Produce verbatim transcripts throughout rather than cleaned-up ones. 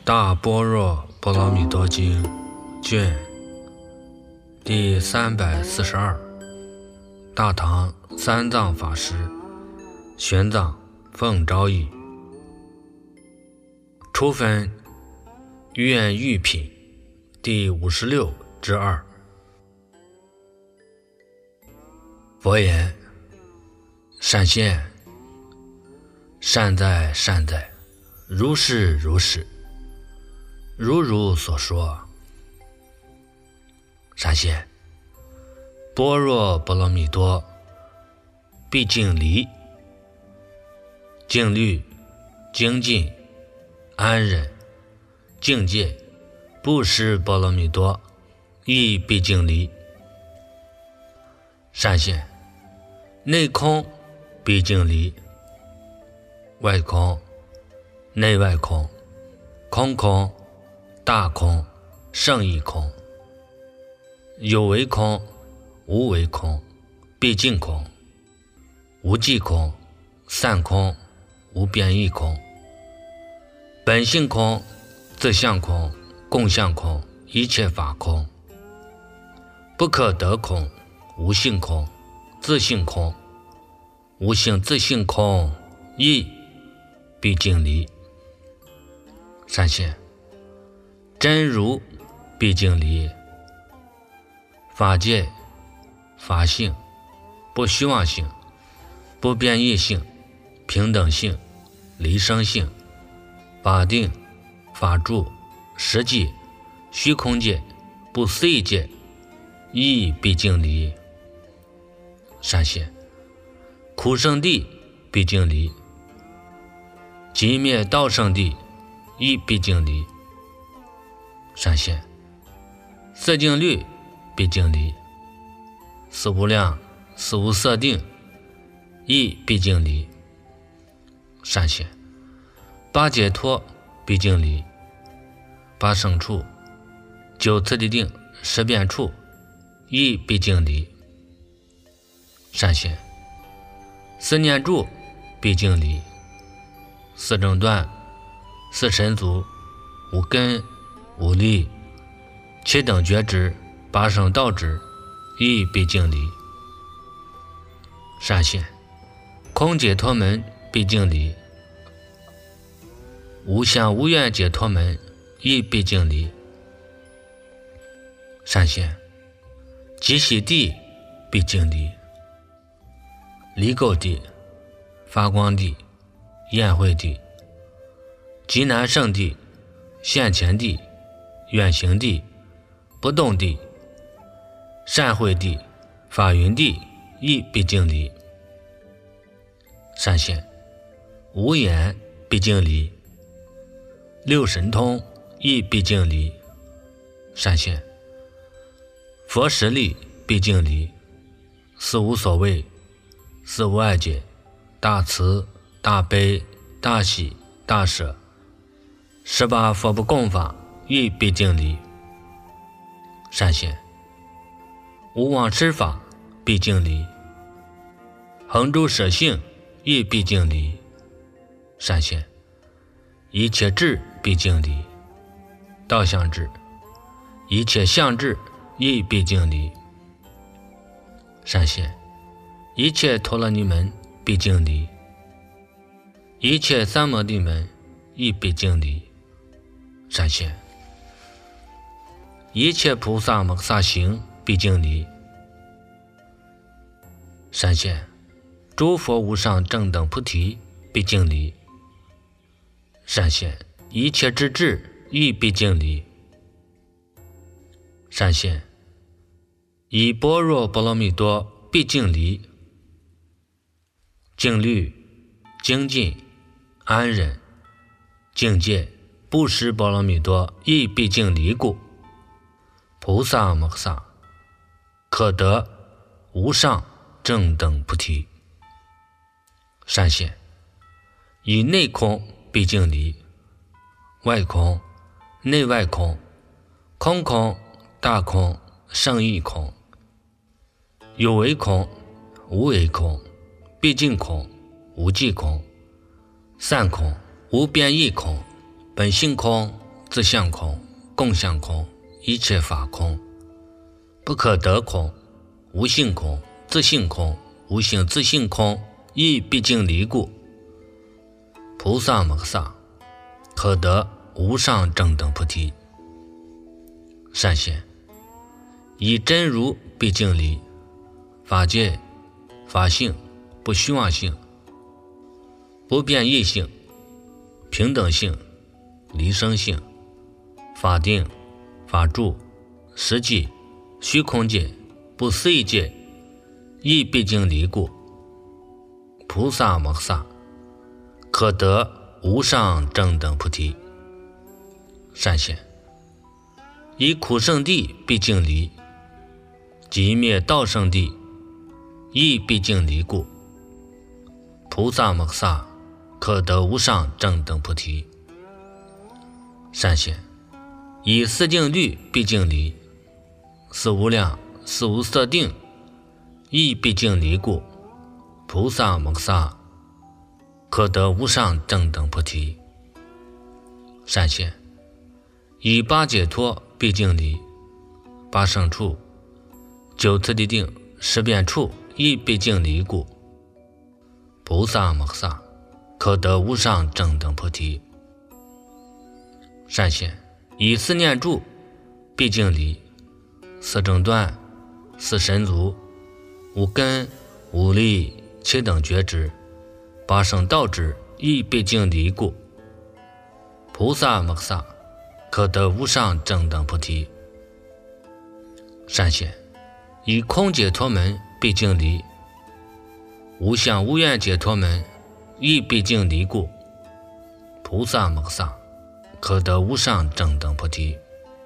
大般若波罗蜜多经卷第三百四十二，大唐三藏法师玄奘奉诏译，初分愿玉品第五十六之二。佛言：善现，善哉善哉，如是如是，如如所说。善现，般若波罗蜜多毕竟离，静虑、精进、安忍、境界不施波罗蜜多亦毕竟离。善现，内空毕竟离，外空、内外空、空空、大空、胜义空，有为空、无为空、毕竟空、无记空、散空、无变异空、本性空、自相空、共相空、一切法空，不可得空、无性空、自性空、无性自性空亦毕竟离。善现，真如毕竟离，法界、法性、不虚妄性、不变异性、平等性、离生性、法定、法住、实际、虚空界、不思议界亦毕竟离。善现，苦圣地毕竟离，寂灭道圣地亦毕竟离。善现，色净律毕竟离，四无量、四无色定亦毕竟离。善现，八解脱毕竟离，八胜处、九次第定、十变处亦毕竟离。善现，四念住毕竟离，四正断、四神足、五根、五力、七等觉知、八圣道知亦毕竟离。善现，空解脱门毕竟离，无相无愿解脱门亦毕竟离。善现，极喜地毕竟离，离垢地、发光地、宴会地、极难胜地、现前地、远行地、不动地、善会地、法云地亦毕竟离。善现，无眼毕竟离，六神通亦毕竟离。善现，佛实力毕竟离，四无所谓、四无碍解、大慈、大悲、大喜、大舍，十八佛不共法亦毕竟离。善现，无妄施法毕竟离，恒诸舍性亦毕竟离。善现，一切智毕竟离，道相智、一切相智亦毕竟离。善现，一切陀罗尼门毕竟离，一切三摩地门亦毕竟离。善现，一切菩萨摩萨行毕竟离。善现，诸佛无上正等菩提毕竟离。善现，一切之智亦毕竟离。善现，以般若波罗蜜多毕竟离，静虑、精进、安忍、境界不施波罗蜜多亦毕竟离故，菩萨摩萨可得无上正等菩提。善现，以内空毕竟离，外空、内外空、空空、大空、胜义空，有为空、无为空、毕竟空、无记空、散空、无变异空、本性空、 自相空，共相空，一切法空，不可得空，无性空，自性空，无性自性空，亦毕竟离故。菩萨摩萨可得无上正等菩提。善显，以真如毕竟离，法界、法性不虚妄性，不变异性、平等性、离生性、法定、法住、实际、虚空界、不思议界，亦毕竟离故。菩萨摩萨可得无上正等菩提。善显，以苦圣地毕竟离，即灭道圣地，亦毕竟离故。菩萨摩萨可得无上正等菩提。善显，以四净律毕竟离，四无量、四无色定，亦毕竟离故。菩萨摩萨可得无上正等菩提。善显，以八解脱毕竟离，八胜处、九次第定、十遍处，亦毕竟离故。菩萨摩萨可得无上正等菩提。善显，以四念住毕竟离，四正断、四神足、五根、五力、七等觉知、八圣道支，亦毕竟离故。菩萨摩萨可得无上正等菩提。善显，以空解脱门毕竟离，无相无愿解脱门，亦毕竟离故。菩萨摩萨可得无上正等菩提。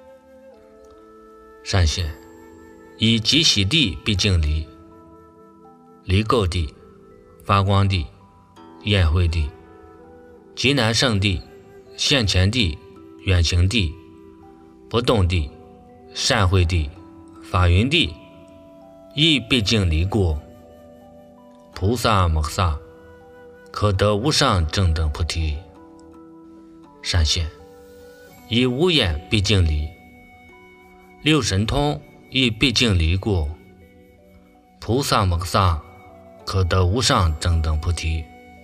善显，以极喜地毕竟离，离垢地、发光地、焰慧地、极难胜地、现前地、远行地、不动地、善慧地、法云地，亦毕竟离故。菩萨摩萨可得无上正等菩提。善显，以无眼毕竟离，六神通亦毕竟离故。菩萨摩萨可得无上正等菩提。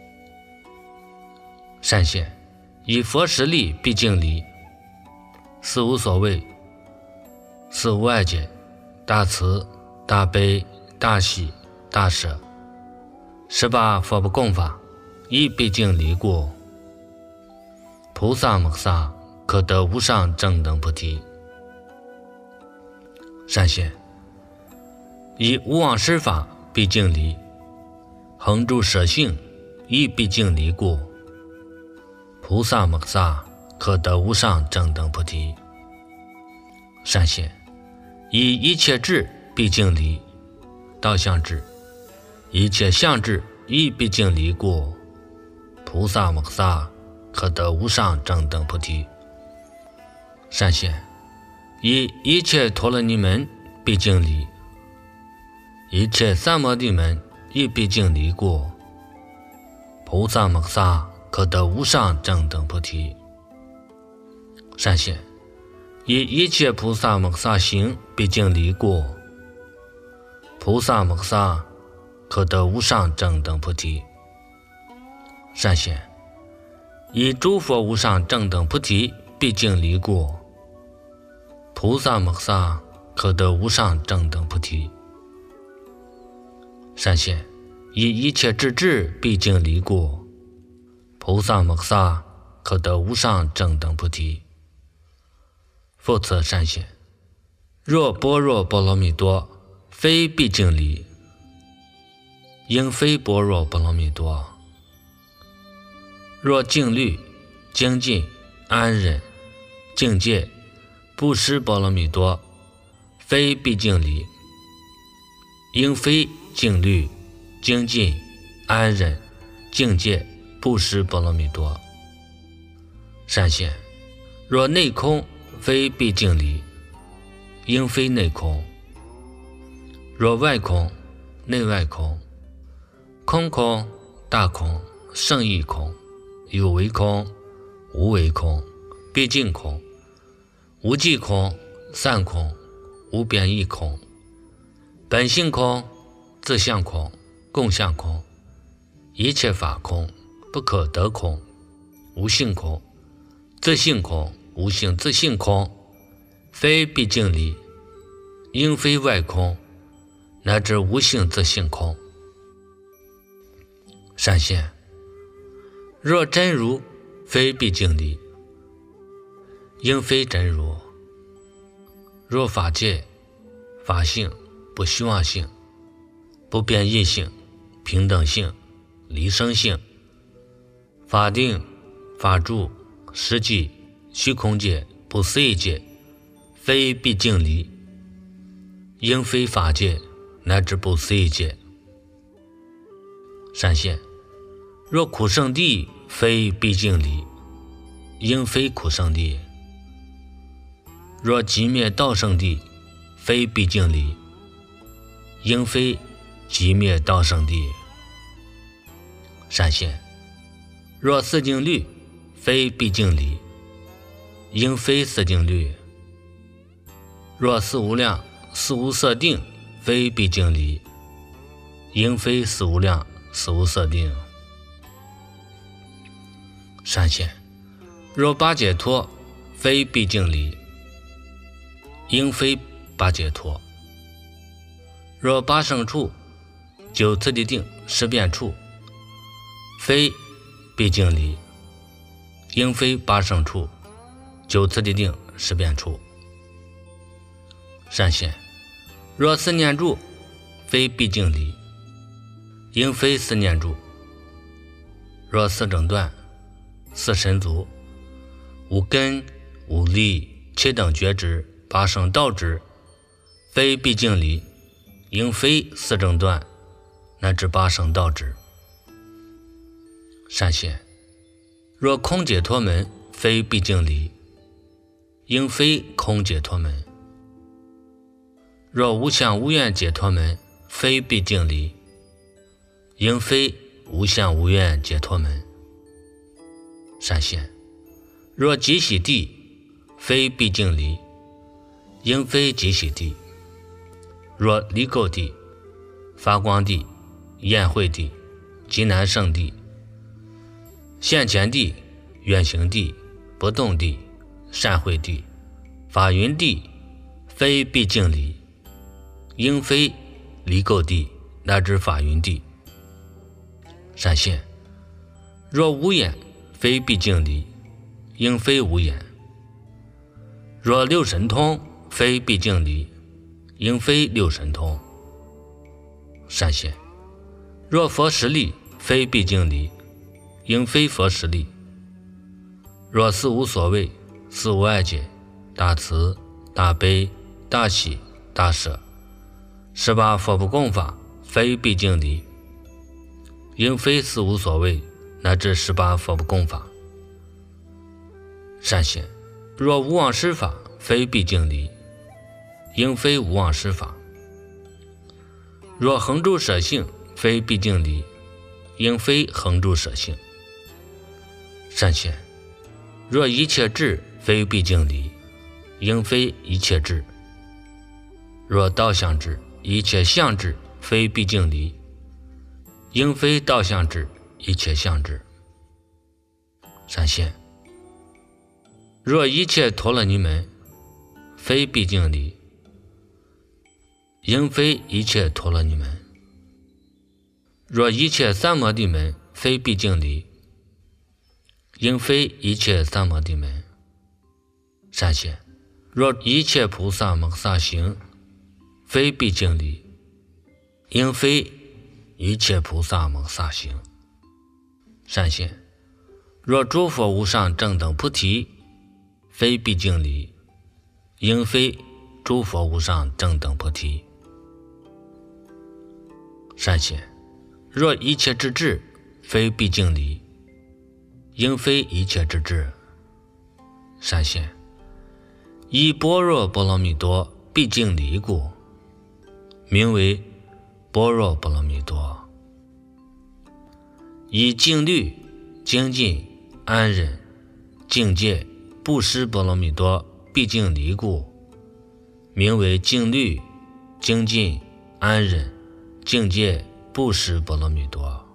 善显，以佛实力毕竟离，四无所谓、四无碍解、大慈、大悲、大喜、大舍，十八佛不共法，亦毕竟离故。菩萨摩萨可得无上正等菩提。善显，以无妄施法毕竟离，恒住舍性亦毕竟离故。菩萨摩萨可得无上正等菩提。善显，以一切智毕竟离，道相智、一切相智亦毕竟离故。菩萨摩萨可得无上正等菩提。善显，以一切陀罗尼门毕竟离，一切三摩地门亦毕竟离故。菩萨摩萨可得无上正等菩提。善显，以一切菩萨摩萨行毕竟离故。菩萨摩萨可得无上正等菩提。善显，以诸佛无上正等菩提毕竟离故。菩萨摩萨可得无上正等菩提。善显，以一切智智毕竟离故。菩萨摩萨可得无上正等菩提。复次善显，若般若波罗蜜多非毕竟离，应非般若波罗蜜多。若静虑、精进、安忍、境界、布施波罗蜜多非毕竟离，应非静虑、精进、安忍、境界、布施波罗蜜多。善显，若内空非毕竟离，应非内空。若外空、内外空、空空、大空、圣义空、有为空、无为空、毕竟空、 无际空、散空、无边异空，本性空、自相空、共相空，一切法空，不可得空，无性空、自性空、无性自性空，非毕竟理，应非外空，乃至无性自性空。善现，若真如，非毕竟理，应非真如。若法界、法性、不虚妄性、不变异性、平等性、离生性、法定、法住、实际、虚空界、不思议界，非毕竟理，应非法界，乃至不思议界。善现，若苦圣地，非毕竟理，应非苦圣地。若寂灭道圣地，非毕竟理，应非寂灭道圣地。善现，若四境律，非毕竟理，应非四境律。若四无量、四无色定，非毕竟理，应非四无量、四无色定。善现，若八解脱，非毕竟理，应非八解脱。若八胜处、九次第定、十变处，非毕竟理，应非八胜处、九次第定、十变处。善现，若四念住，非毕竟理，应非四念住。若四整断、四神足、五根、五力、七等觉知、八圣道知，非毕竟理，应非四整断，乃至八圣道知。善现，若空解脱门，非毕竟理，应非空解脱门。若无相无愿解脱门，非毕竟理，应非无相无愿解脱门。善现，若极喜地，非毕竟理，应非极喜地。若离垢地、发光地、宴会地、极难胜地、现前地、远行地、不动地、善会地、法云地，非毕竟理，应非离垢地，乃至法云地。善现，若无眼，非毕竟理，应非无眼。若六神通，非毕竟理，应非六神通。善现，若佛实力，非毕竟理，应非佛实力。若四无所谓、四无碍解、大慈、大悲、大喜、大舍，十八佛不共法，非毕竟理，应非四无所谓，乃至十八佛不共法。善现，若无妄施法，非毕竟理，应非无妄施法。若恒住舍性，非毕竟理，应非恒住舍性。善现，若一切智，非毕竟理，应非一切智。若道相智、一切相智，非毕竟理，应非道相智、一切相智。善现，若一切陀罗尼门，非毕竟理，应非一切陀罗尼门。若一切三摩地门，非毕竟理，应非一切三摩地门。善现，若一切菩萨摩萨行，非毕竟理，应非一切菩萨摩萨行。善现，若诸佛无上正等菩提，非毕竟理，应非诸佛无上正等菩提。善现，若一切之智，非毕竟理，应非一切之智。善现，以般若波罗蜜多毕竟理故，名为般若波罗蜜多。以静虑、精进、安忍、境界、布施波罗蜜多毕竟离故，名为静虑、精进、安忍、境界不失波罗蜜多。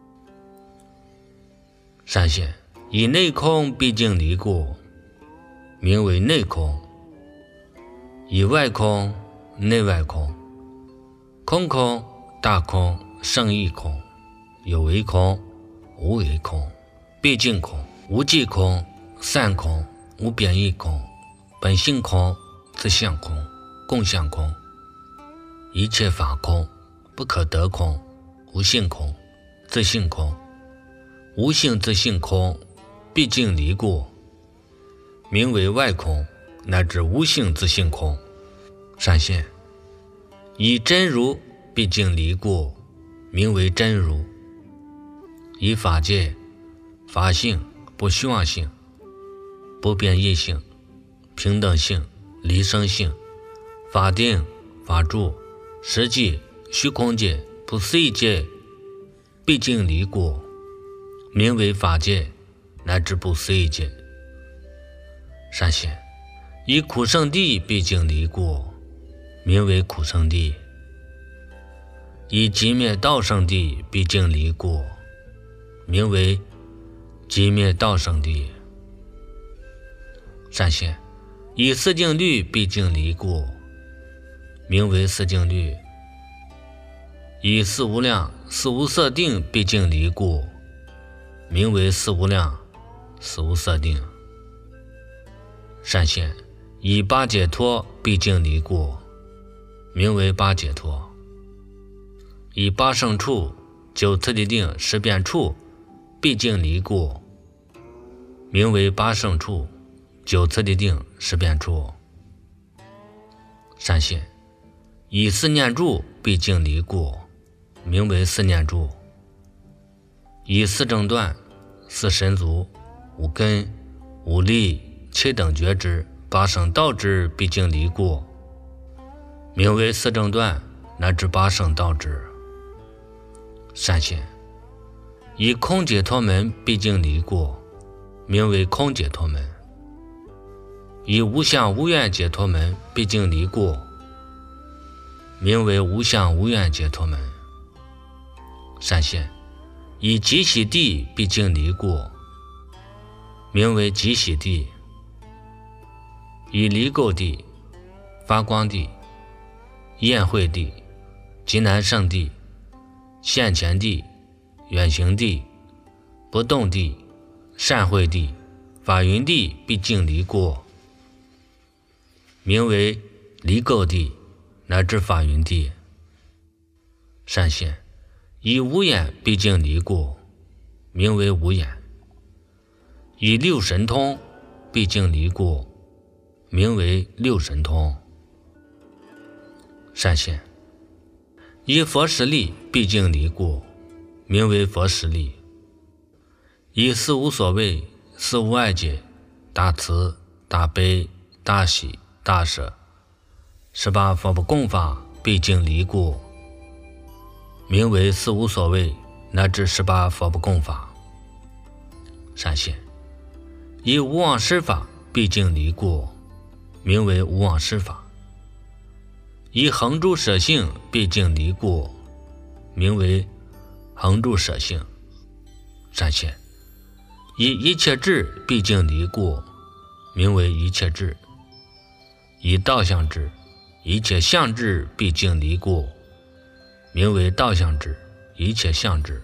善现，以内空毕竟离故，名为内空；以外空、内外空，空空、大空、胜义空，有为空、无为空，毕竟空、无记空、散空、无变异空，本性空、自相空、共相空，一切法空、不可得空、无性空、自性空、无性自性空，毕竟离故，名为外空，乃至无性自性空。善现，以真如毕竟离故，名为真如；以法界、法性、不虚妄性、不变异性、平等性、离生性、法定、法住、实际、虚空界、不思议界毕竟离故，名为法界乃至不思议界。善现，以苦圣地毕竟离故，名为苦圣地；以寂灭道圣地毕竟离故，名为寂灭道圣地。善现，以四净律毕竟离故，名为四净律；以四无量、四无色定毕竟离故，名为四无量、四无色定。善现，以八解脱毕竟离故，名为八解脱；以八圣处、九次第定、十变处毕竟离故，名为八圣处、九次第定、十变处。善现，以四念住毕竟离故，名为四念住；以四正断、四神足、五根、五力、七等觉知、八圣道知毕竟离故，名为四正断乃至八圣道知。善现，以空解脱门毕竟离故，名为空解脱门；以无相无愿解脱门毕竟离故，名为无相无愿解脱门。善现，以极喜地毕竟离故，名为极喜地；以离垢地、发光地、宴会地、极难胜地、现前地、远行地、不动地、善会地、法云地毕竟离故，名为离垢地乃至法云地。善现，以无眼毕竟离故，名为无眼；以六神通毕竟离故，名为六神通。善现，以佛实力毕竟离故，名为佛实力；以四无所谓、四无碍解、大慈、大悲、大喜、大舍十八佛不共法毕竟离故，名为四无所谓乃至十八佛不共法。善现，以无妄施法毕竟离故，名为无妄施法；以恒住舍性毕竟离故，名为恒住舍性。善现，以一切智毕竟离故，名为一切智；以道相智、一切相智毕竟离故，名为道相智、一切相智。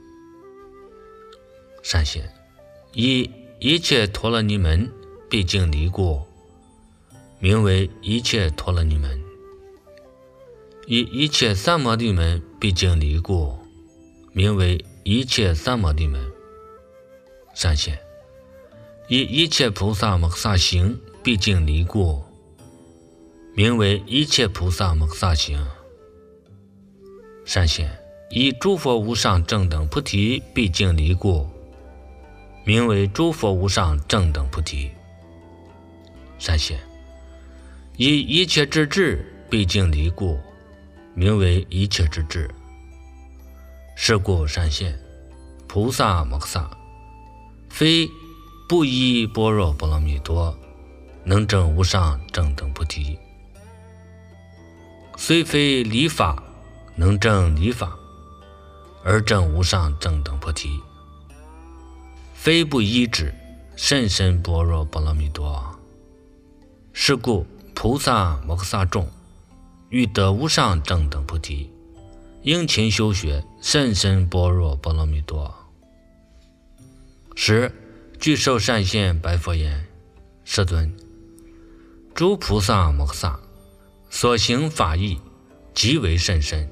善现，以一切陀罗尼门毕竟离故，名为一切陀罗尼门；以一切三摩地门毕竟离故，名为一切三摩地门。善现，以一切菩萨摩诃萨行毕竟离故，名为一切菩萨摩诃萨行。善现，以诸佛无上正等菩提毕竟离故，名为诸佛无上正等菩提。善现，以一切智智毕竟离故，名为一切智智。是故善现，菩萨摩诃萨非不依般若波罗蜜多， 能证无上正等菩提。虽非理法能证理法，而证无上正等菩提。非不依止甚深般若波罗蜜多。是故菩萨摩诃萨众欲得无上正等菩提，应勤修学甚深般若波罗蜜多。十具受善现白佛言：世尊，诸菩萨摩诃萨所行法义极为甚深。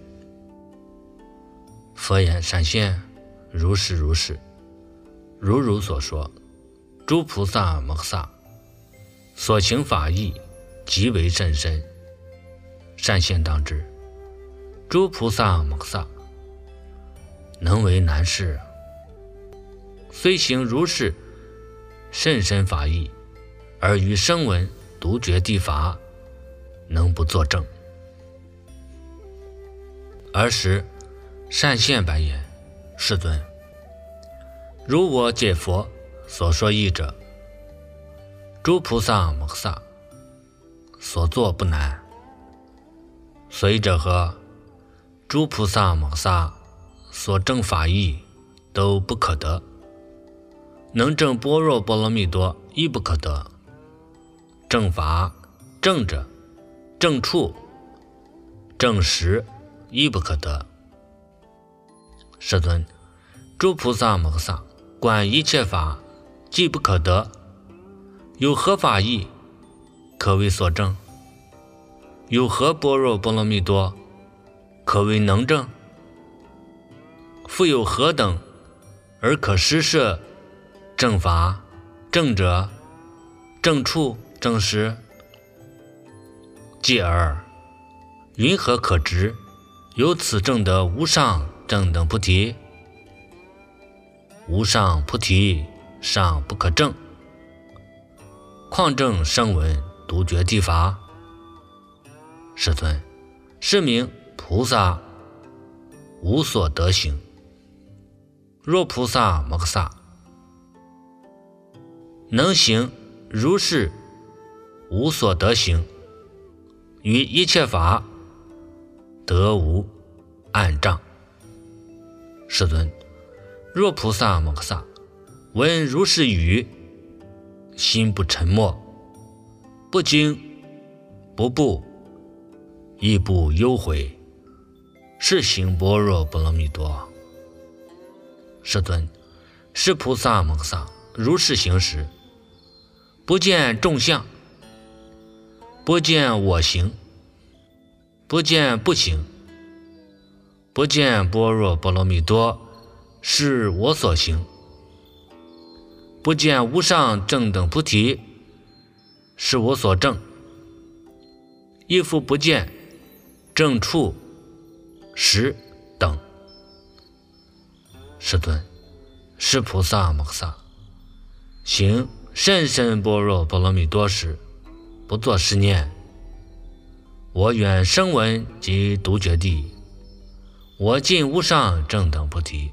佛言：善现，如是如是，如汝所说，诸菩萨摩诃萨所行法义极为甚深。善现当知，诸菩萨摩诃萨能为难事，虽行如是甚深法义，而于声闻独觉地法，能不作证？尔时善现白言：世尊，如我解佛所说义者，诸菩萨摩诃萨所作不难。随者何？诸菩萨摩诃萨所证法义都不可得，能证般若波罗蜜多亦不可得。正法、正者、正处、正实亦不可得。世尊，诸菩萨摩诃萨观一切法既不可得，有何法义可为所证？有何般若波罗蜜多可为能证？复有何等而可施设正法、正者、正处、正实？继而云何可知由此证得无上正等菩提？无上菩提尚不可证，况证声闻独觉地法？世尊，是名菩萨无所得行。若菩萨摩诃萨能行如是无所得行，于一切法得无暗障。世尊，若菩萨摩诃萨闻如是语，心不沉默，不惊不怖，亦不忧悔，是行般若波罗蜜多。世尊，是菩萨摩诃萨如是行时，不见众相，不见我行，不见不行，不见般若波罗蜜多是我所行，不见无上正等菩提是我所证，亦复不见正处、实等。世尊，是菩萨摩诃萨行甚深般若波罗蜜多时，不作是念：我远声闻及独觉地，我尽无上正等菩提。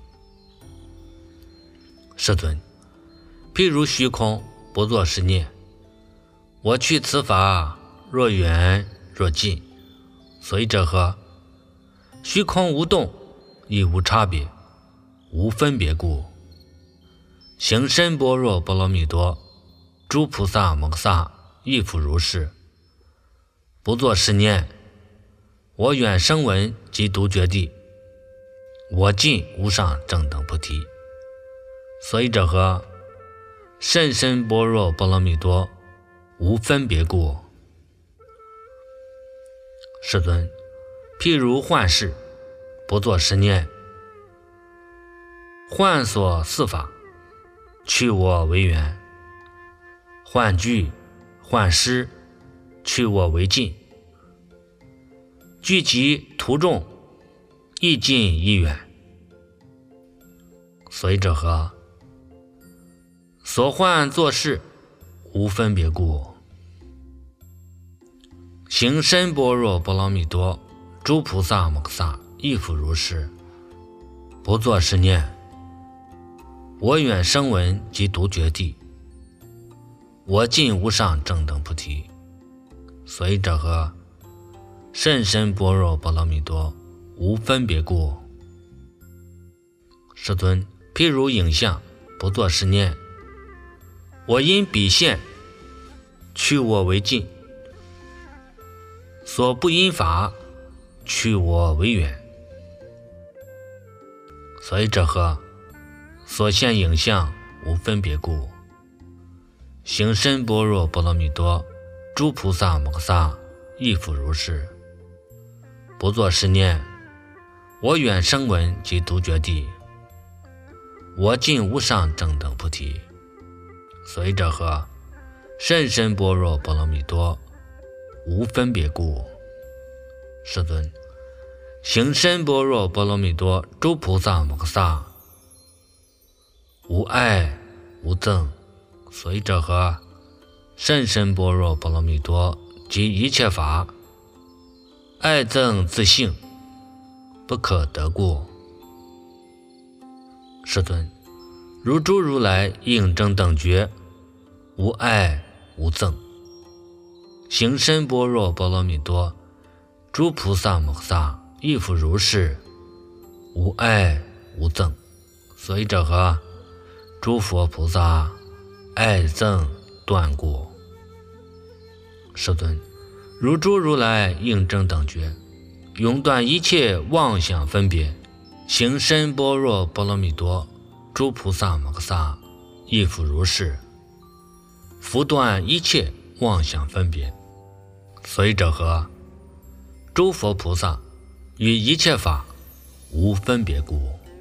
世尊，譬如虚空不作是念：我去此法若远若近，所以者何？虚空无动，亦无差别，无分别故。行深般若波罗蜜多，诸菩萨摩诃萨亦复如是，不作是念：我远声闻及独觉地，我尽无上正等菩提。所以者何？甚深般若波罗蜜多，无分别故。世尊，譬如幻视不作是念：幻所四法，去我为缘；幻具、幻师，去我为尽。聚集途众，亦近亦远。所以者何？所幻作事，无分别故。行深般若波罗蜜多，诸菩萨摩诃萨亦复如是，不作是念：我远声闻及独觉地， 我尽无上正等菩提。所以者何？甚深般若波罗蜜多，无分别故。世尊，譬如影像，不作是念：我因彼现，去我为近；所不因法，去我为远。所以者何？所现影像，无分别故。行深般若波罗蜜多，诸菩萨摩诃萨亦复如是。不作是念：我远声闻及独觉地，我尽无上正等菩提。所以者何？甚深般若波罗蜜多，无分别故。世尊，行深般若波罗蜜多，诸菩萨摩诃萨无爱无憎。所以者何？甚深般若波罗蜜多，及一切法，爱憎自性，不可得故。世尊，如诸如来应正等觉，无爱无憎。行深般若波罗蜜多，诸菩萨摩诃萨亦复如是，无爱无憎。所以者何？诸佛菩萨爱憎断故。世尊，如诸如来应正等觉，永断一切妄想分别，行深般若波罗蜜多，诸菩萨摩诃萨亦复如是，复断一切妄想分别。所以者何？诸佛菩萨与一切法无分别故。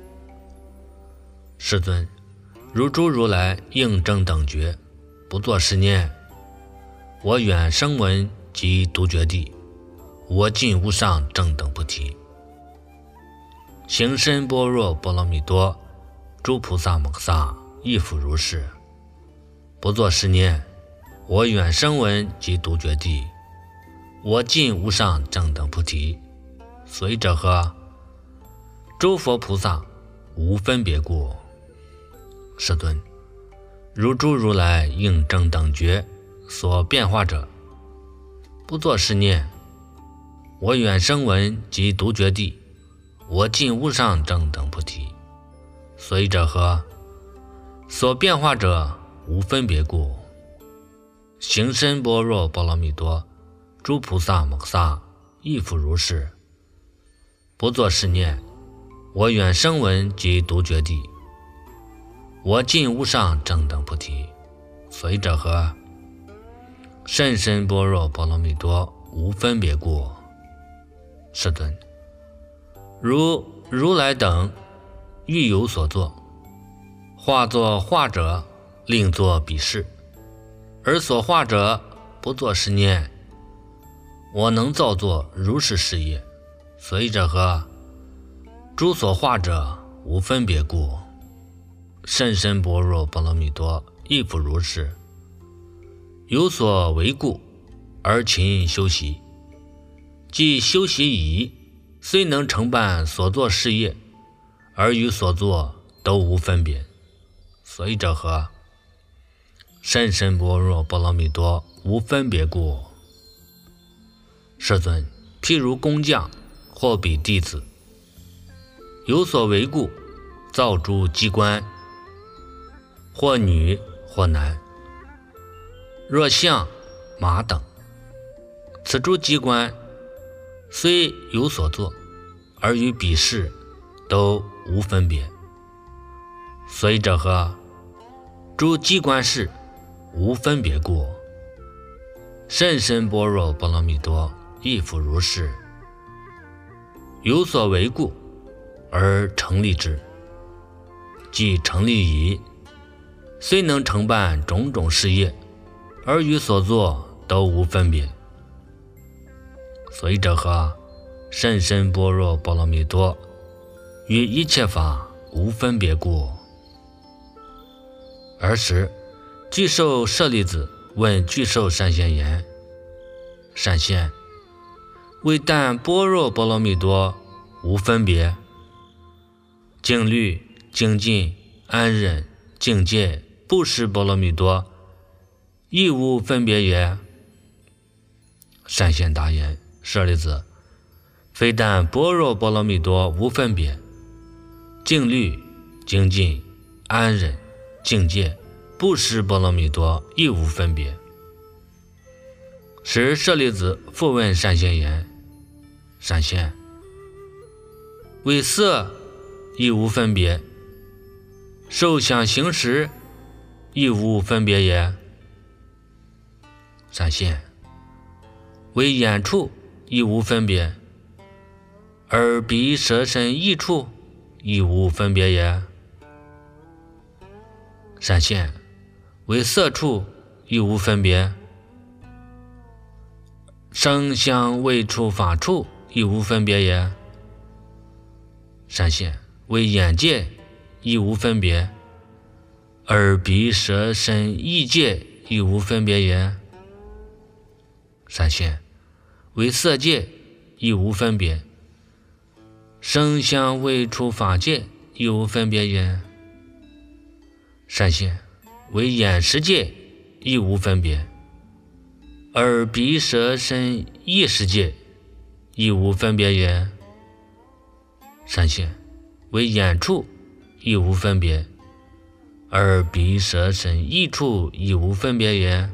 世尊，如诸如来应正等觉，不作是念：我远声闻及独觉地，我尽无上正等菩提。行深般若波罗蜜多，诸菩萨摩诃萨亦复如是。不作是念：我远声闻及独觉地，我尽无上正等菩提。所以者何？诸佛菩萨无分别故。世尊，如诸如来应正等觉所变化者，不作是念：我远声闻及独觉地，我尽无上正等菩提。所以者何？所变化者无分别故。行深般若波罗蜜多，诸菩萨摩诃萨亦复如是。不作是念：我远声闻及独觉地，我尽无上正等菩提。所以者何？甚深般若波罗蜜多，无分别故。世尊，如如来等欲有所作，化作化者，令作彼事，而所化者不作是念：我能造作如是事业。所以者何？诸所化者无分别故。甚深般若波罗蜜多，亦复如是。有所为故，而勤修习，即修习已，虽能承办所作事业，而与所作都无分别。所以者何？甚深般若波罗蜜多，无分别故。世尊，譬如工匠或彼弟子，有所为故，造诸机关，或女或男，若象马等，此诸机关虽有所作，而与彼事都无分别。所以者何？诸机关事无分别故。甚深般若波罗蜜多，亦复如是。有所为故，而成立之，即成立已，虽能承办种种事业，而与所作都无分别。所以者何？甚深般若波罗蜜多，与一切法无分别故。尔时具寿舍利子问具寿善现言：善现，为但般若波罗蜜多无分别，静虑、精进、安忍、境界、布施波罗蜜多， 亦无分别也。善现答言：舍利子，非但般若波罗蜜多无分别，静虑、精进、安忍、境界、布施波罗蜜多亦无分别。时舍利子复问善现言：善现，为色亦无分别，受想行识亦无分别也。善现，为眼处亦无分别，耳鼻舌身意处亦无分别也。善现，为色处亦无分别，声香味触法处亦无分别也。善现，为眼界亦无分别，耳鼻舌身意界亦无分别也。善现，为色界亦无分别，声香味触法界亦无分别也。善现，为眼识界亦无分别，耳鼻舌身意识界亦无分别也。善现，为眼处亦无分别，耳鼻舌身意处亦无分别也。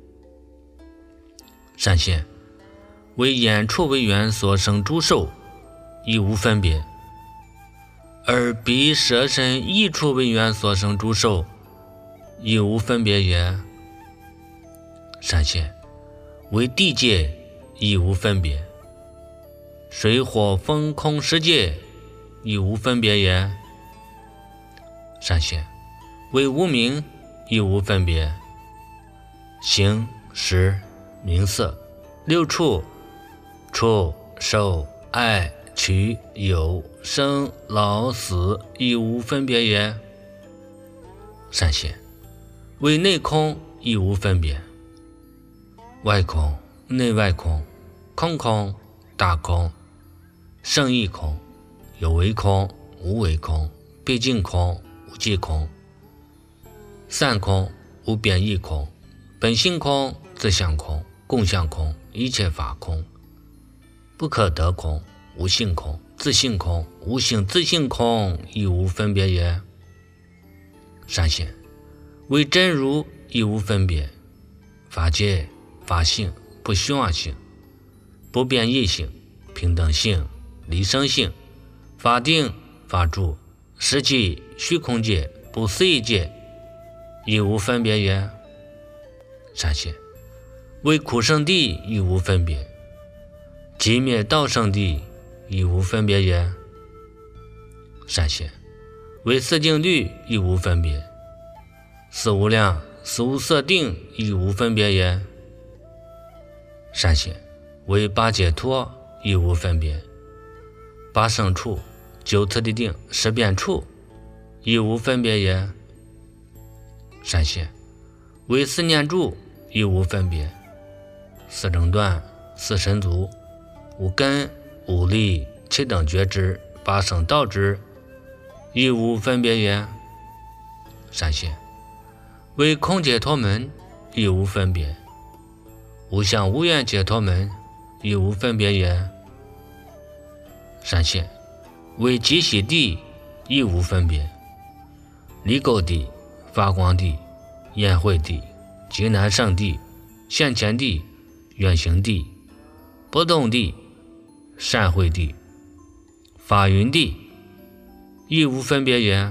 善现，为眼处为缘所生诸受亦无分别，耳鼻舌身意处为缘所生诸受亦无分别也。善现，为地界亦无分别，水火风空世界亦无分别也。善现，为无明亦无分别，形识名色六处触受爱取有生老死亦无分别也。善现，为内空亦无分别，外空内外空，空空大空，胜义空，有为空无为空，毕竟空无际空，散空无变异空，本性空自相空，共相空，一切法空，不可得空，无性空，自性空，无性自性空，亦无分别也。善现，为真如亦无分别，法界法性不虚妄性，不变异性，平等性离生性，法定法住实际虚空界不思议界亦无分别也。善现，为苦圣地亦无分别，寂灭道圣地亦无分别也。善现，为四境律亦无分别，四无量四无色定亦无分别也。善现，为八解脱亦无分别，八胜处九次第定十变处亦无分别也。善现，为四念住亦无分别，四正断四神足五根五力七等觉知八圣道之亦无分别也。善现，为空解脱门亦无分别，无相无愿解脱门亦无分别也。善现，为极喜地亦无分别，离垢地发光地宴会地极难胜地现前地远行地不动地善会地法云地亦无分别也。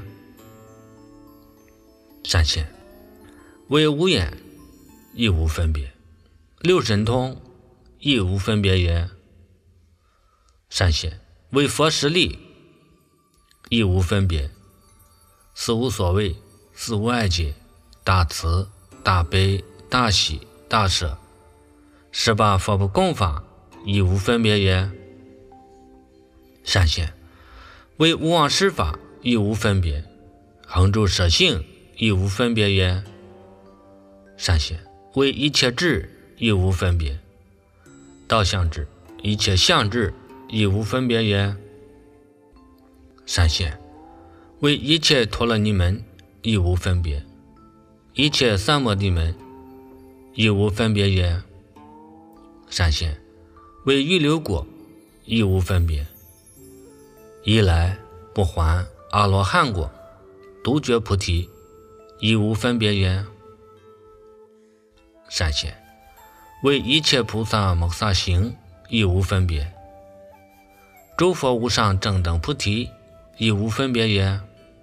善现，为无眼亦无分别，六神通亦无分别也。善现，为佛实力亦无分别，四无所谓四无碍解大慈大悲大喜大舍十八佛不共法亦无分别也。善现，为无妄施法亦无分别，恒住舍性亦无分别也。善现，为一切智亦无分别，道相智一切相智亦无分别也。善现，为一切陀罗尼门亦无分别，一切三摩地门亦无分别也。善现为预流果，亦无分别。一来不还阿罗汉果，独觉菩提，亦无分别也。善现为一切菩萨摩萨行，亦无分别。诸佛无上正等菩提，亦无分别也。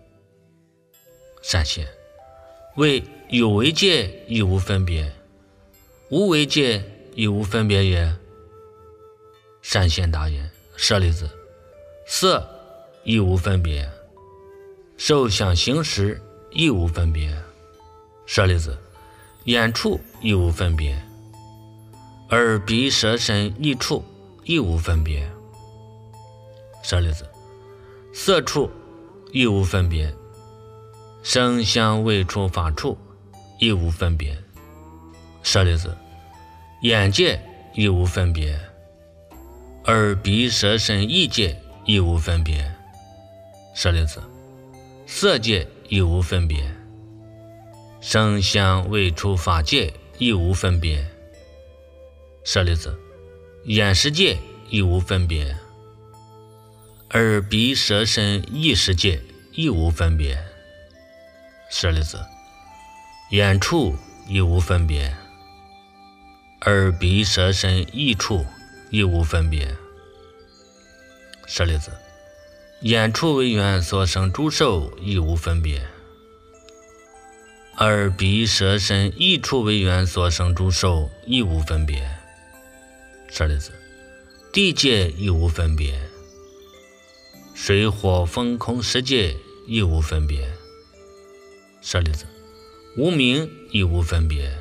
善现为有为界，亦无分别，无为界，亦无分别也。善现答言：舍利子，色亦无分别，受想行识亦无分别。舍利子，眼处亦无分别，耳鼻舌身意处亦无分别。舍利子，色处亦无分别，声香味触法处亦无分别。舍利子，眼界亦无分别，耳鼻舌身意界亦无分别。舍利子，色界亦无分别，声香味触法界亦无分别。舍利子，眼识界亦无分别，耳鼻舌身意识界亦无分别。舍利子，眼处亦无分别，耳鼻舌身意处亦无分别。舍利子，眼处为缘所生诸受亦无分别，耳鼻舌身意处为缘所生诸受亦无分别。舍利子，地界亦无分别，水火风空世界亦无分别。舍利子，无名亦无分别，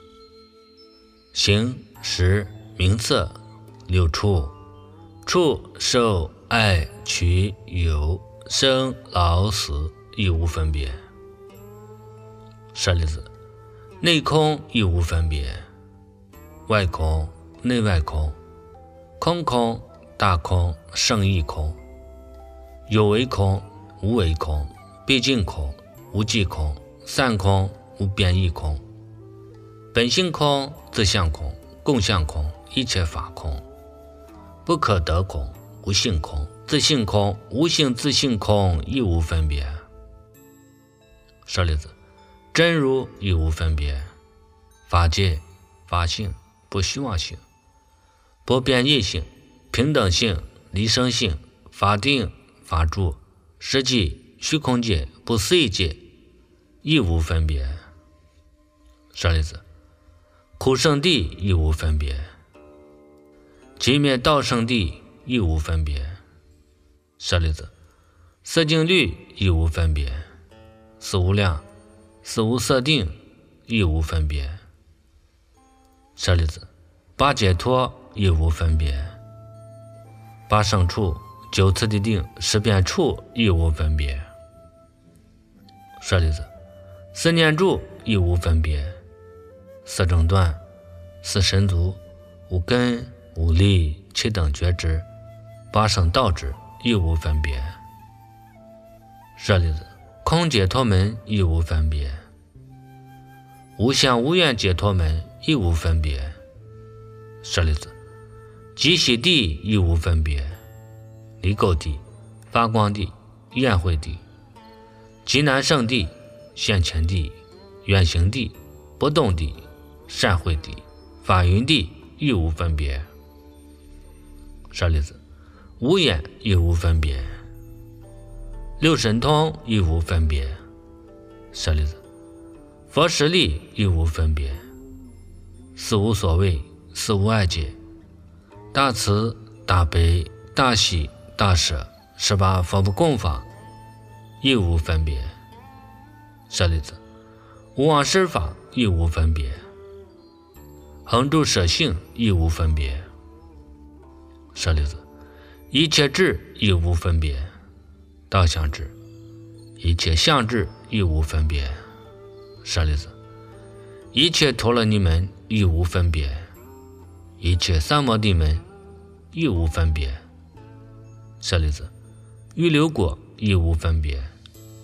形识名色六处，处受爱取有生老死亦无分别。舍利子，内空亦无分别，外空内外空，空空大空胜义空，有为空无为空，毕竟空无际空，散空无变异空，本性空自相空，共相空一切法空，不可得空无性空，自性空无性自性空亦无分别。舍利子，真如亦无分别，法界法性不虚妄性，不变异性，平等性离生性，法定法住实际虚空界不思议界亦无分别。舍利子，苦圣地亦无分别，寂灭道圣地亦无分别。舍利子，色净律亦无分别，四无量四无色定亦无分别。舍利子，八解脱亦无分别，八胜处九次第定十变处亦无分别。舍利子，四念住亦无分别，四正断四神足五根五力七等觉知八圣道智亦无分别。舍利子，空解脱门亦无分别，无相无愿解脱门亦无分别。舍利子，极喜地亦无分别，离垢地发光地焰慧地极难胜地现前地远行地不动地善慧地法云地亦无分别。舍利子，无眼亦无分别，六神通亦无分别。舍利子，佛实力亦无分别，四无所谓四无碍解大慈大悲大喜大舍十八佛不共法亦无分别。舍利子，无妄施法亦无分别，恒住舍性亦无分别。舍利子，一切智亦无分别，道相智一切相智亦无分别。舍利子，一切陀罗尼门亦无分别，一切三摩地门亦无分别。舍利子，预流果亦无分别，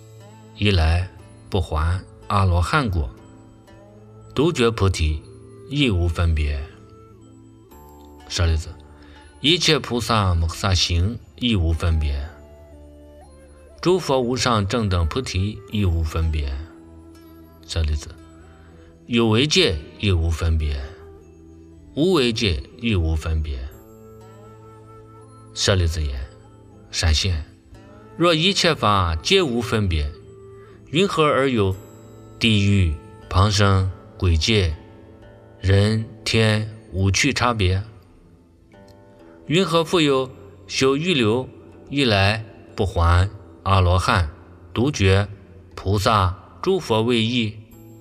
一来不还阿罗汉果，独觉菩提亦无分别。舍利子，一切菩萨摩诃萨行亦无分别，诸佛无上正等菩提亦无分别。舍利子，有为界亦无分别，无为界亦无分别。舍利子言：闪现，若一切法皆无分别，云何而有地狱、旁生、鬼界、人天五趣差别？云何复有修预流、一来不还、阿罗汉、独觉、菩萨、诸佛为义？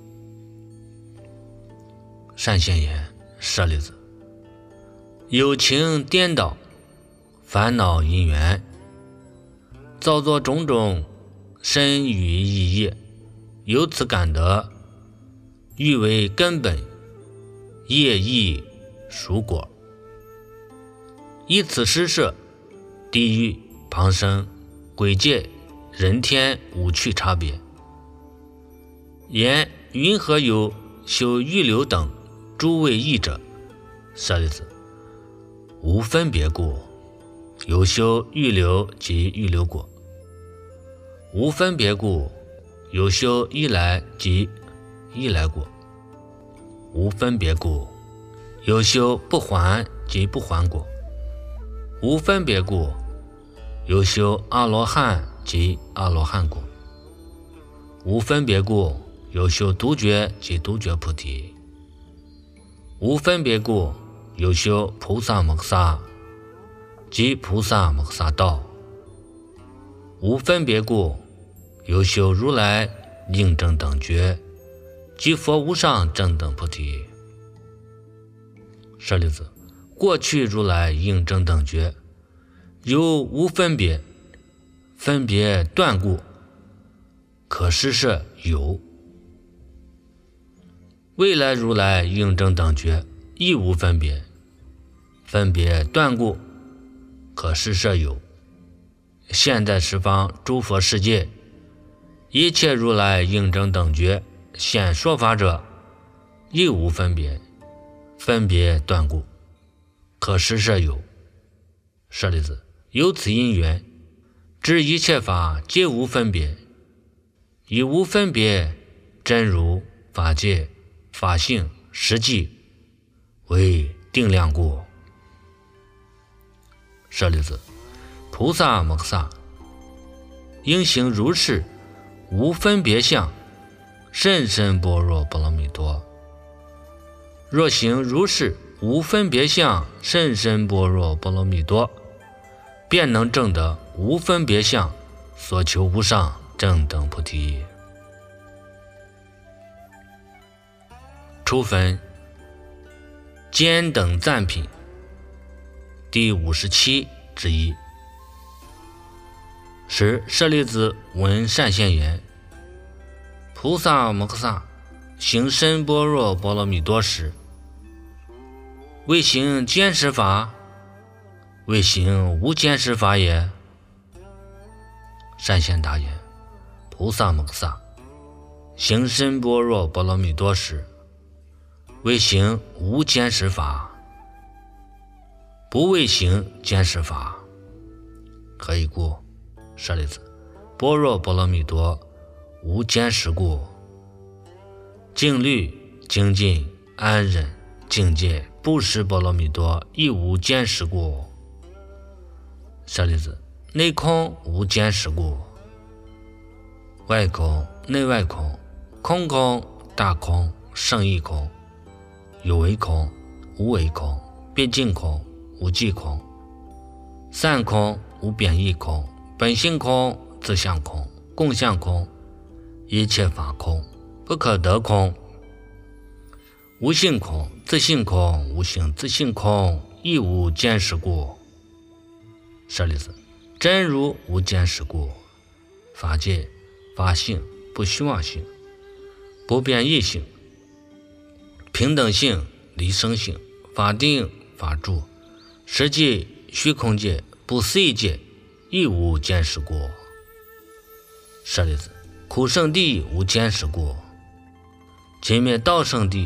善现言：舍利子，有情颠倒，烦恼因缘，造作种种身语意业，由此感得，欲为根本，业亦属果。依此施设，地狱、旁生、鬼界、人天五趣差别。言云何有修预流等诸位义者？舍利子，无分别故，有修预流及预流果；无分别故，有修一来及一来果；无分别故，有修不还及不还果；无分别故，有修阿罗汉及阿罗汉果；无分别故，有修独觉及独觉菩提；无分别故，有修菩萨摩诃萨及菩萨摩诃萨道；无分别故，有修如来应正等觉及佛无上正等菩提。舍利子，过去如来应正等觉，由无分别，分别断故，可施设有；未来如来应正等觉，亦无分别，分别断故，可施设有。现在十方诸佛世界，一切如来应正等觉现说法者，亦无分别，分别断故，可施设有。舍利子，由此因缘，知一切法皆无分别，以无分别真如法界法性实际为定量故。舍利子，菩萨摩诃萨应行如是无分别相，甚深般若波罗蜜多。若行如是无分别相，甚深般若波罗蜜多，便能证得无分别相，所求无上正等菩提。初分坚等赞品第五十七之一。时舍利子闻善现言：菩萨摩诃萨行深般若波罗蜜多时，为行坚实法，为行无坚实法也？善现答言：菩萨摩诃萨行深般若波罗蜜多时，为行无坚实法，不为行坚实法。何以故？舍利子，般若波罗蜜多无坚实故。静虑、精进、安忍、境界、布施波罗蜜多亦无坚实故。舍利子，内空无坚实故。外空、内外空、空空、大空、胜义空、有为空、无为空、毕竟空、无际空、散空、无贬义空、本性空、自相空、共相空、一切法空、不可得空、无性空、自性空、无性自性空，亦无坚实故。舍利子，真如无坚实故。法界、法性、不虚妄性、不变异性、平等性、离生性、法定、法住、实际、虚空界、不思议界，亦无坚实故。舍利子，苦圣地无坚实故。前面道圣地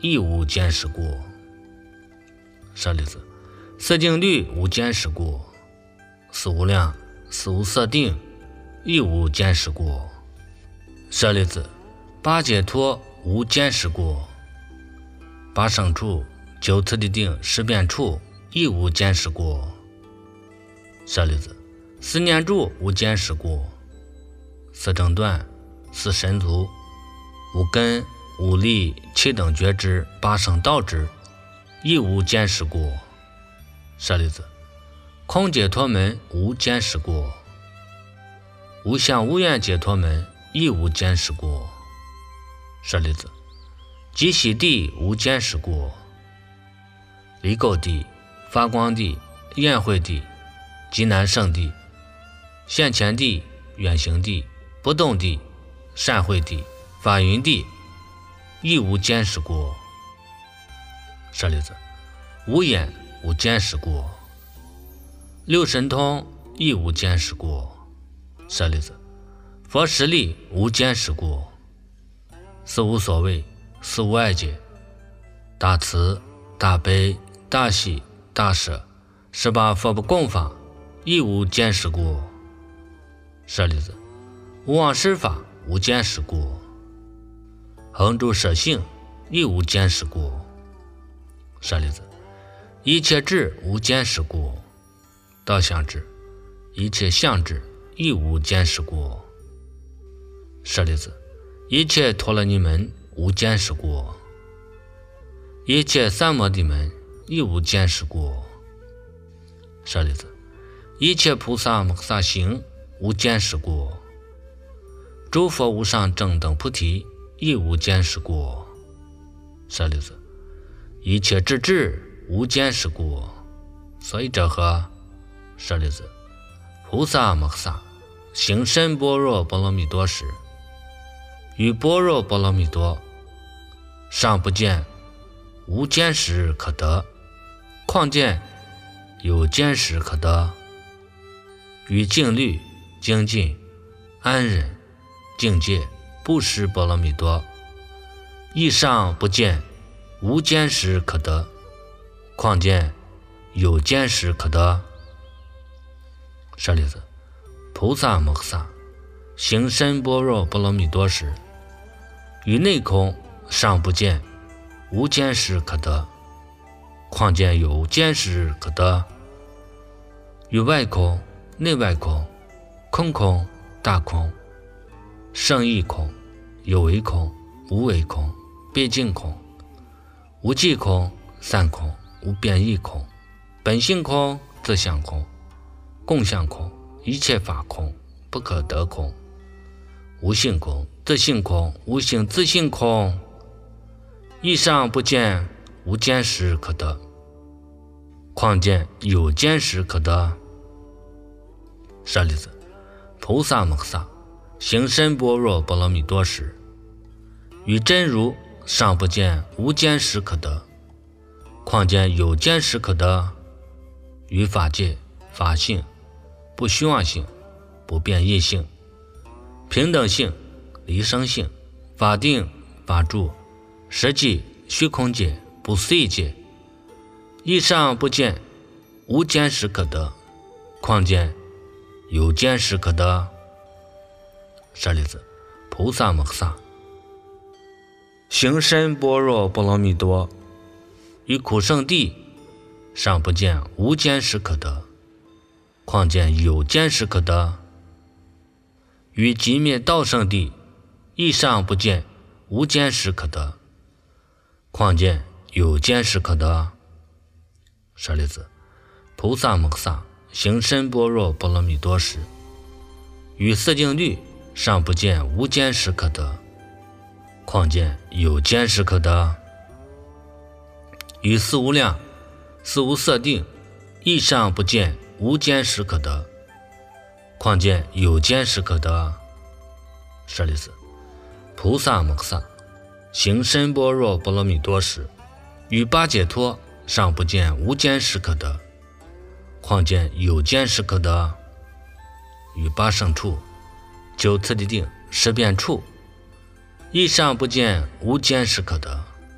亦无见识过。舍利子，色境律无见识过，四无量、四无色定亦无见识过。舍利子，八解脱无见识过，八胜处、九次第定、十变处亦无见识过。舍利子，四念住无见识过，四正断、四神足、五根、五力、七等觉知、八圣道知亦无见识过。舍利子，空解脱门无见识过，无相无愿解脱门亦无见识过。舍利子，极喜地无见识过，离垢地、发光地、宴会地、极难胜地、现前地、远行地、不动地、善会地、法云地亦无见识过。舍利子，无眼无见识过，六神通亦无见识过。舍利子，佛实力无见识过，四无所谓、四无碍解、大慈、大悲、大喜、大舍、十八佛不共法亦无见识过。舍利子，无妄施法无见识过，恒住舍性亦无见识过。舍利子，一切智无见识过，道相智、一切相智亦无见识过。舍利子，一切陀罗尼门无见识过，一切三摩地门亦无见识过。舍利子，一切菩萨摩诃萨行无见识过，诸佛无上正等菩提亦无见识过。舍利子，一切智智无见识过，所以者何？舍利子，菩萨摩诃萨行深般若波罗蜜多时，于般若波罗蜜多尚不见无见识可得，况见有见识可得。于静虑、精进、安忍、境界、布施波罗蜜多亦尚不见无见识可得，况见有见识可得。舍利子，菩萨摩诃萨行深般若波罗蜜多时，于内空尚不见无见识可得，况见有见识可得。于外空、内外空、空空、大空、胜义空、有为空、无为空、毕竟空、无记空、散空、无变异空、本性空、自相空、共相空、一切法空、不可得空、无性空、自性空、无性自性空，亦尚不见无见识可得，况见有见识可得。舍利子，菩萨摩诃萨行深般若波罗蜜多时，于真如尚不见无见识可得，况见有见识可得。于法界、法性、不虚妄性、不变异性、平等性、离生性、法定、法住、实际、虚空界、不思议界，亦尚不见无见识可得，况见有见识可得。舍利子，菩萨摩诃萨行深般若波罗蜜多，于苦圣地尚不见无见识可得，况见有见识可得。于极灭道圣地亦尚不见无见识可得，况见有见识可得。舍利子，菩萨摩诃萨行深般若波罗蜜多时，于四境律尚不见无见识可得，况见有见识可得。于四无量、四无色定亦尚不见无见识可得，况见有见识可得。舍利子，菩萨摩诃萨行深般若波罗蜜多时，于八解脱尚不见无见识可得，况见有见识可得。于八胜处、九次第定、十变处亦尚不见无见识可得，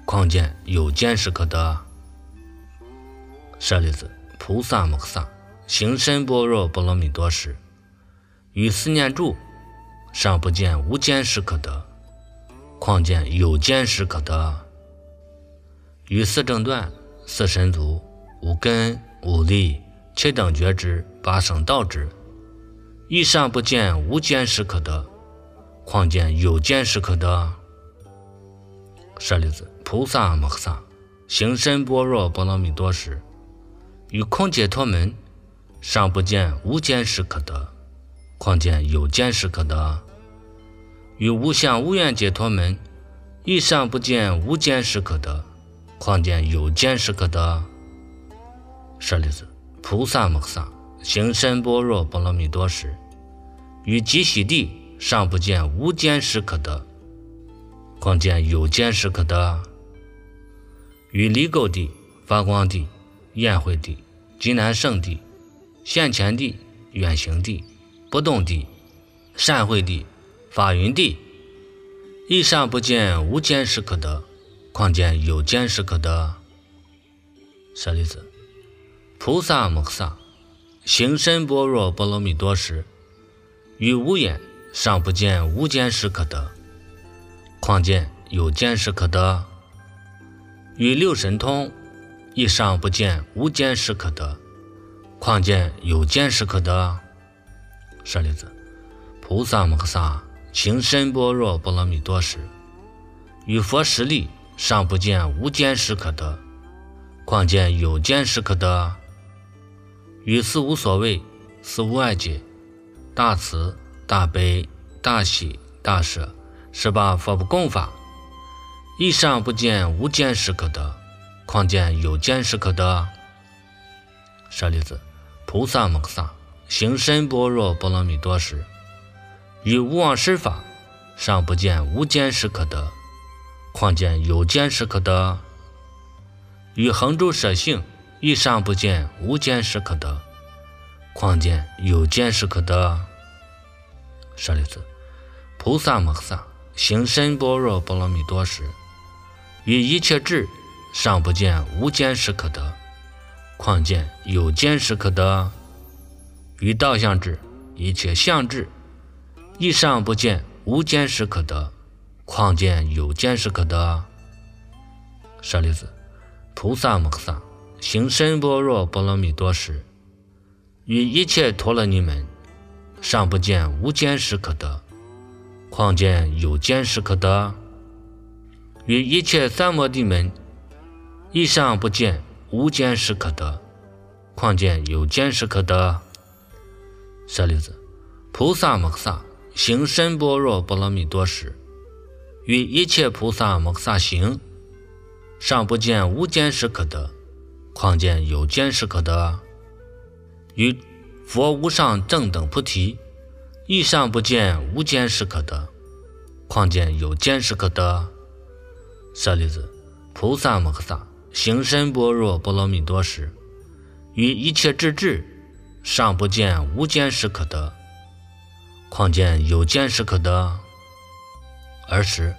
况见有见识可得。舍利子，菩萨摩诃萨行深般若波罗蜜多时，于四念住，尚不见无见识可得，况见有见识可得。于四正断、四神足、五根、五力、七等觉知、八圣道之，亦尚不见无见识可得，况见有见识可得。舍利子，菩萨摩诃萨行深般若波罗蜜多时，于空解脱门，尚不见无见识可得，况见有见识可得。于无相无愿解脱门，亦尚不见无见识可得，况见有见识可得。舍利子，菩萨摩诃萨行深般若波罗蜜多时，于极喜地尚不见无见识可得，况见有见识可得。于离垢地、发光地、焰慧地、极难胜地、现前地、远行地、不动地、善慧地、法云地，亦尚不见无见识可得，况见有见识可得。舍利子，菩萨摩诃萨行深般若波罗蜜多时，于无眼尚不见无见识可得，况见有见识可得。于六神通，亦尚不见无见识可得，况见有见识可得。舍利子，菩萨摩诃萨行深般若波罗蜜多时，于佛实力尚不见无见识可得，况见有见识可得。于四无所谓、四无碍解、大慈、大悲、大喜、大舍十八佛不共法，亦尚不见无见识可得，况见有见识可得。舍利子，菩萨摩诃萨行深般若波罗蜜多时，于无妄施法尚不见无见识可得，况见有见识可得。于恒住舍性亦尚不见无见识可得，况见有见识可得。舍利子，菩萨摩诃萨行深般若波罗蜜多时，于一切智尚不见无见识可得，况见有见识可得。于道相智、一切相智，亦尚不见无见识可得，况见有见识可得。舍利子，菩萨摩诃萨行深般若波罗蜜多时，于一切陀罗尼门尚不见无见识可得，况见有见识可得。于一切三摩地门亦尚不见无见识可得，况见有见识可得。舍利子，菩萨摩诃萨行深般若波罗蜜多时，于一切菩萨摩诃萨行尚不见无见识可得，况见有见识可得。于佛无上正等菩提，亦尚不见无见识可得，况见有见识可得。舍利子，菩萨摩诃萨行深般若波罗蜜多时，于一切智智尚不见无见识可得，况见有见识可得。尔时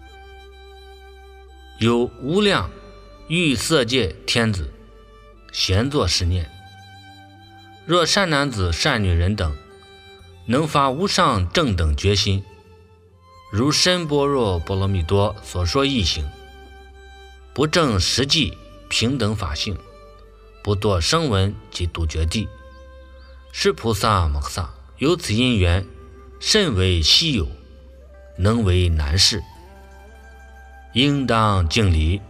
有无量欲色界天子闲坐十念，若善男子善女人等能发无上正等决心，如深般若波罗蜜多所说义行，不证实际平等法性，不堕声闻及独觉地，是菩萨摩诃萨有此因缘，甚为稀有，能为难事，应当敬礼。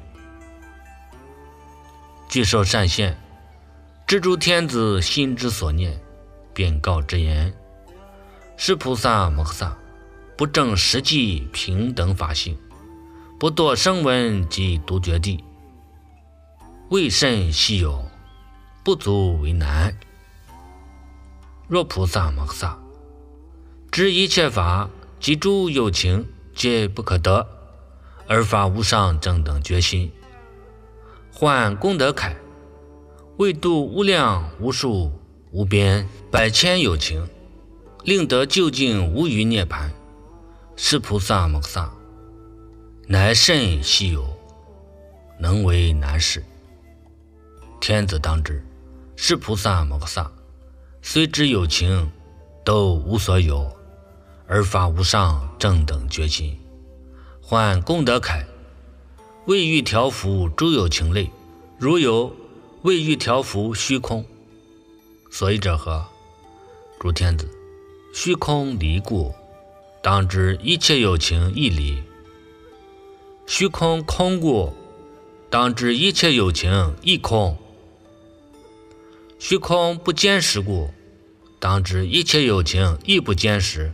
具受善现，知诸天子心之所念，便告之言：是菩萨摩诃萨不证实际平等法性，不堕声闻及独觉地，未甚稀有，不足为难。若菩萨摩诃萨知一切法及诸有情皆不可得，而发无上正等决心，换功德铠，为度无量无数无边百千有情，令得究竟无余涅槃，是菩萨摩诃萨乃甚稀有， 能为难事。天子当知，是菩萨摩诃萨虽知有情都无所有，而发无上正等觉心，唤功德铠，为欲调伏诸有情类，如有为欲调伏虚空。所以者何？诸天子，虚空离故，当知一切有情亦离；虚空空故，当知一切有情亦空；虚空不坚实故，当知一切有情亦不坚实；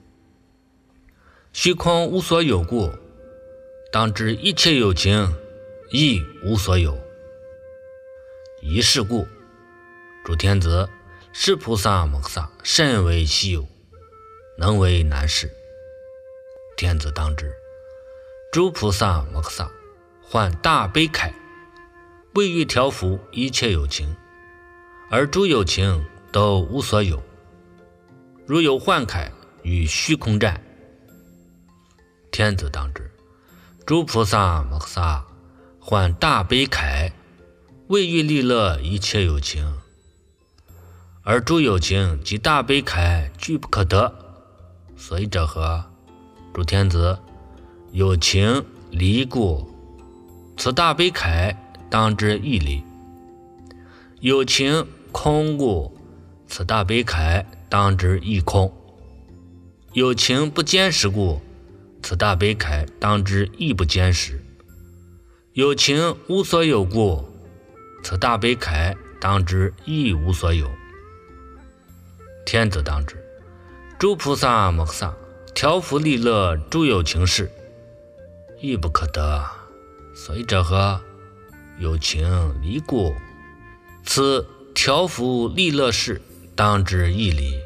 虚空无所有故，当知一切有情亦无所有。一是故，诸天子，是菩萨摩诃萨甚为稀有，能为难事。天子当知，诸菩萨摩诃萨唤大悲铠，为欲调伏一切有情，而诸有情都无所有。如有幻铠与虚空战。天子当知，诸菩萨摩诃萨唤大悲铠，为欲利乐一切有情，而诸有情及大悲铠俱不可得。所以者何？诸天子，有情离故，此大悲铠当知亦离；有情空故，此大悲铠当知亦空；有情不坚实故，此大悲铠当知亦不坚实；有情无所有故，此大悲铠当知亦无所有。天子当知，诸菩萨摩诃萨调伏利乐诸有情事，亦不可得。所以者何？有情离故，此调伏利乐事当知亦离；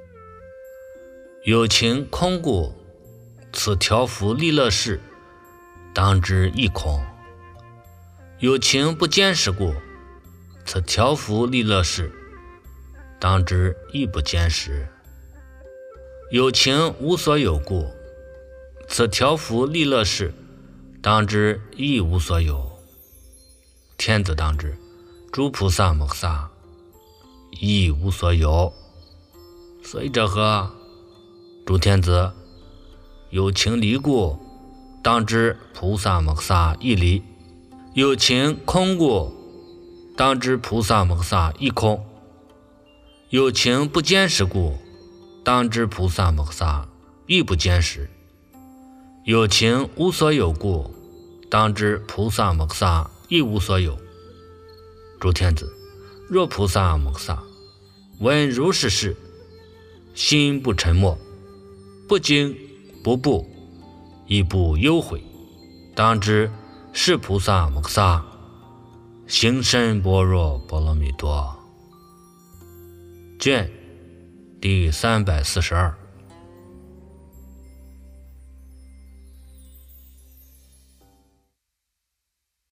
有情空故，此调伏利乐事当知亦空；有情不坚实故，此调伏利乐事当知亦不坚实；有情无所有故，此调伏利乐事当知亦无所有。天子当知，诸菩萨摩诃萨亦无所有。所以者何？诸天子，有情离故，当知菩萨摩诃萨亦离；有情空故，当知菩萨摩诃萨亦空；有情不坚实故，当知菩萨摩诃萨亦不坚实；有情无所有故，当知菩萨摩诃萨亦无所有。诸天子，若菩萨摩诃萨闻如是事，心不沉默，不惊不怖，亦不忧悔，当知是菩萨摩诃萨行深般若波罗蜜多。卷第三百四十二。